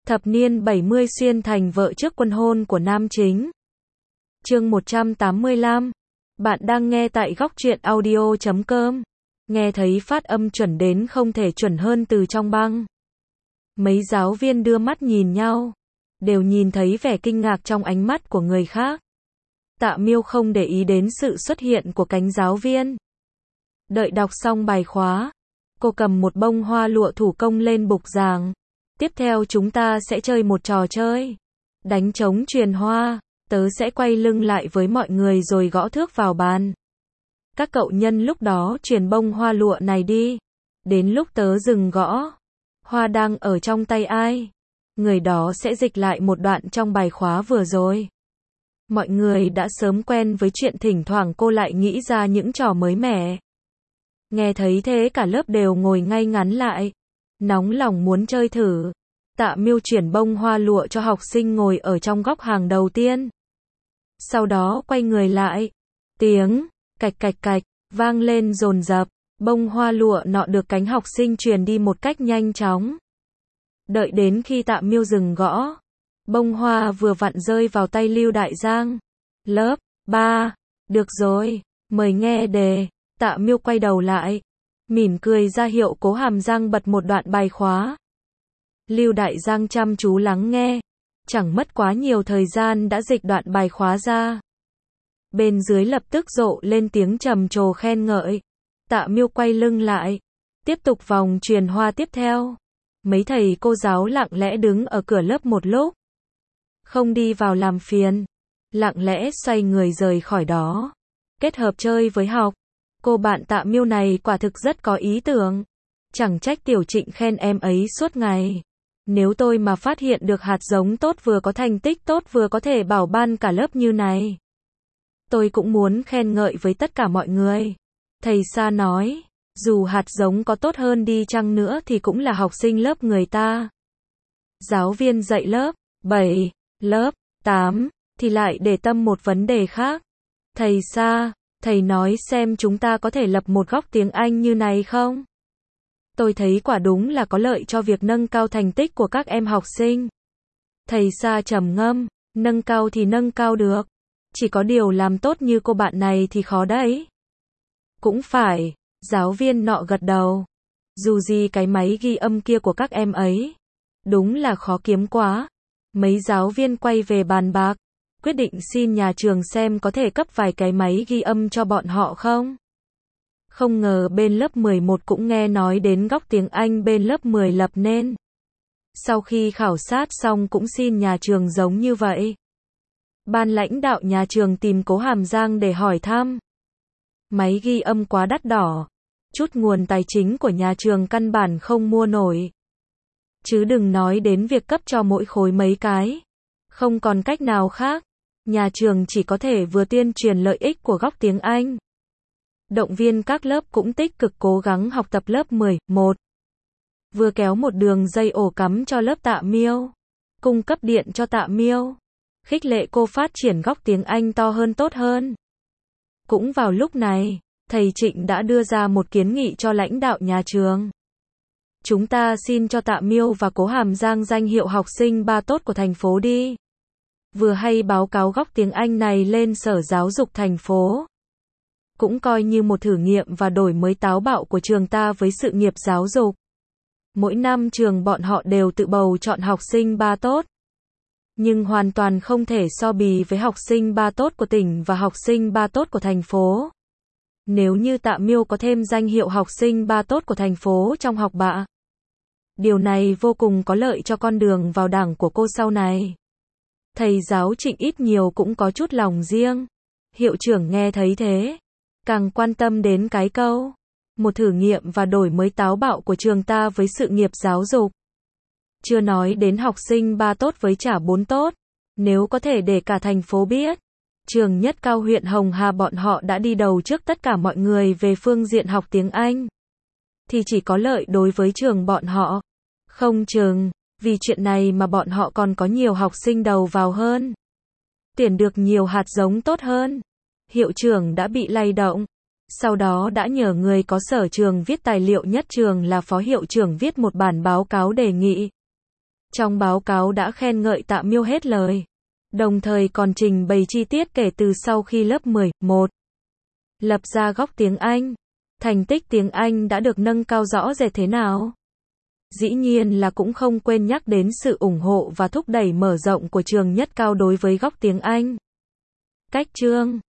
Thập niên 70 xuyên thành vợ trước quân hôn của nam chính. Chương 185. Bạn đang nghe tại góc truyện audio.com. Nghe thấy phát âm chuẩn đến không thể chuẩn hơn từ trong băng. Mấy giáo viên đưa mắt nhìn nhau, đều nhìn thấy vẻ kinh ngạc trong ánh mắt của người khác. Tạ Miêu không để ý đến sự xuất hiện của cánh giáo viên. Đợi đọc xong bài khóa, cô cầm một bông hoa lụa thủ công lên bục giảng. Tiếp theo chúng ta sẽ chơi một trò chơi. Đánh trống truyền hoa, tớ sẽ quay lưng lại với mọi người rồi gõ thước vào bàn. Các cậu nhân lúc đó truyền bông hoa lụa này đi. Đến lúc tớ dừng gõ, hoa đang ở trong tay ai, người đó sẽ dịch lại một đoạn trong bài khóa vừa rồi. Mọi người đã sớm quen với chuyện thỉnh thoảng cô lại nghĩ ra những trò mới mẻ. Nghe thấy thế cả lớp đều ngồi ngay ngắn lại, nóng lòng muốn chơi thử. Tạ Miêu chuyển bông hoa lụa cho học sinh ngồi ở trong góc hàng đầu tiên. Sau đó quay người lại. Tiếng cạch cạch cạch vang lên dồn dập. Bông hoa lụa nọ được cánh học sinh truyền đi một cách nhanh chóng. Đợi đến khi Tạ Miêu dừng gõ, bông hoa vừa vặn rơi vào tay Lưu Đại Giang. Lớp 3. Được rồi, mời nghe đề. Tạ Miêu quay đầu lại, mỉm cười ra hiệu Cố Hàm Giang bật một đoạn bài khóa. Lưu Đại Giang chăm chú lắng nghe, chẳng mất quá nhiều thời gian đã dịch đoạn bài khóa ra. Bên dưới lập tức rộ lên tiếng trầm trồ khen ngợi. Tạ Miêu quay lưng lại, tiếp tục vòng truyền hoa tiếp theo. Mấy thầy cô giáo lặng lẽ đứng ở cửa lớp một lúc, không đi vào làm phiền, lặng lẽ xoay người rời khỏi đó. Kết hợp chơi với học, cô bạn Tạ Miêu này quả thực rất có ý tưởng. Chẳng trách Tiểu Trịnh khen em ấy suốt ngày. Nếu tôi mà phát hiện được hạt giống tốt vừa có thành tích tốt vừa có thể bảo ban cả lớp như này, tôi cũng muốn khen ngợi với tất cả mọi người. Thầy Sa nói, dù hạt giống có tốt hơn đi chăng nữa thì cũng là học sinh lớp người ta. Giáo viên dạy lớp 7, lớp 8 thì lại để tâm một vấn đề khác. Thầy Sa, thầy nói xem chúng ta có thể lập một góc tiếng Anh như này không? Tôi thấy quả đúng là có lợi cho việc nâng cao thành tích của các em học sinh. Thầy Sa trầm ngâm, nâng cao thì nâng cao được. Chỉ có điều làm tốt như cô bạn này thì khó đấy. Cũng phải, giáo viên nọ gật đầu. Dù gì cái máy ghi âm kia của các em ấy, đúng là khó kiếm quá. Mấy giáo viên quay về bàn bạc, quyết định xin nhà trường xem có thể cấp vài cái máy ghi âm cho bọn họ không. Không ngờ bên lớp 11 cũng nghe nói đến góc tiếng Anh bên lớp 10 lập nên. Sau khi khảo sát xong cũng xin nhà trường giống như vậy. Ban lãnh đạo nhà trường tìm Cố Hàm Giang để hỏi thăm. Máy ghi âm quá đắt đỏ, chút nguồn tài chính của nhà trường căn bản không mua nổi. Chứ đừng nói đến việc cấp cho mỗi khối mấy cái. Không còn cách nào khác, nhà trường chỉ có thể vừa tuyên truyền lợi ích của góc tiếng Anh, động viên các lớp cũng tích cực cố gắng học tập lớp 11. Vừa kéo một đường dây ổ cắm cho lớp Tạ Miêu, cung cấp điện cho Tạ Miêu, khích lệ cô phát triển góc tiếng Anh to hơn tốt hơn. Cũng vào lúc này, thầy Trịnh đã đưa ra một kiến nghị cho lãnh đạo nhà trường. Chúng ta xin cho Tạ Miêu và Cố Hàm Giang danh hiệu học sinh 3 tốt của thành phố đi. Vừa hay báo cáo góc tiếng Anh này lên Sở Giáo dục thành phố. Cũng coi như một thử nghiệm và đổi mới táo bạo của trường ta với sự nghiệp giáo dục. Mỗi năm trường bọn họ đều tự bầu chọn học sinh 3 tốt. Nhưng hoàn toàn không thể so bì với học sinh 3 tốt của tỉnh và học sinh 3 tốt của thành phố. Nếu như Tạ Miêu có thêm danh hiệu học sinh 3 tốt của thành phố trong học bạ, điều này vô cùng có lợi cho con đường vào đảng của cô sau này. Thầy giáo Trịnh ít nhiều cũng có chút lòng riêng. Hiệu trưởng nghe thấy thế, càng quan tâm đến cái câu, một thử nghiệm và đổi mới táo bạo của trường ta với sự nghiệp giáo dục. Chưa nói đến học sinh 3 tốt với trả 4 tốt. Nếu có thể để cả thành phố biết, trường Nhất Cao huyện Hồng Hà bọn họ đã đi đầu trước tất cả mọi người về phương diện học tiếng Anh, thì chỉ có lợi đối với trường bọn họ. Không chừng, vì chuyện này mà bọn họ còn có nhiều học sinh đầu vào hơn, tuyển được nhiều hạt giống tốt hơn. Hiệu trưởng đã bị lay động. Sau đó đã nhờ người có sở trường viết tài liệu nhất trường là phó hiệu trưởng viết một bản báo cáo đề nghị. Trong báo cáo đã khen ngợi Tạ Miêu hết lời. Đồng thời còn trình bày chi tiết kể từ sau khi lớp 11 lập ra góc tiếng Anh, thành tích tiếng Anh đã được nâng cao rõ rệt thế nào. Dĩ nhiên là cũng không quên nhắc đến sự ủng hộ và thúc đẩy mở rộng của trường Nhất Cao đối với góc tiếng Anh. Cách chương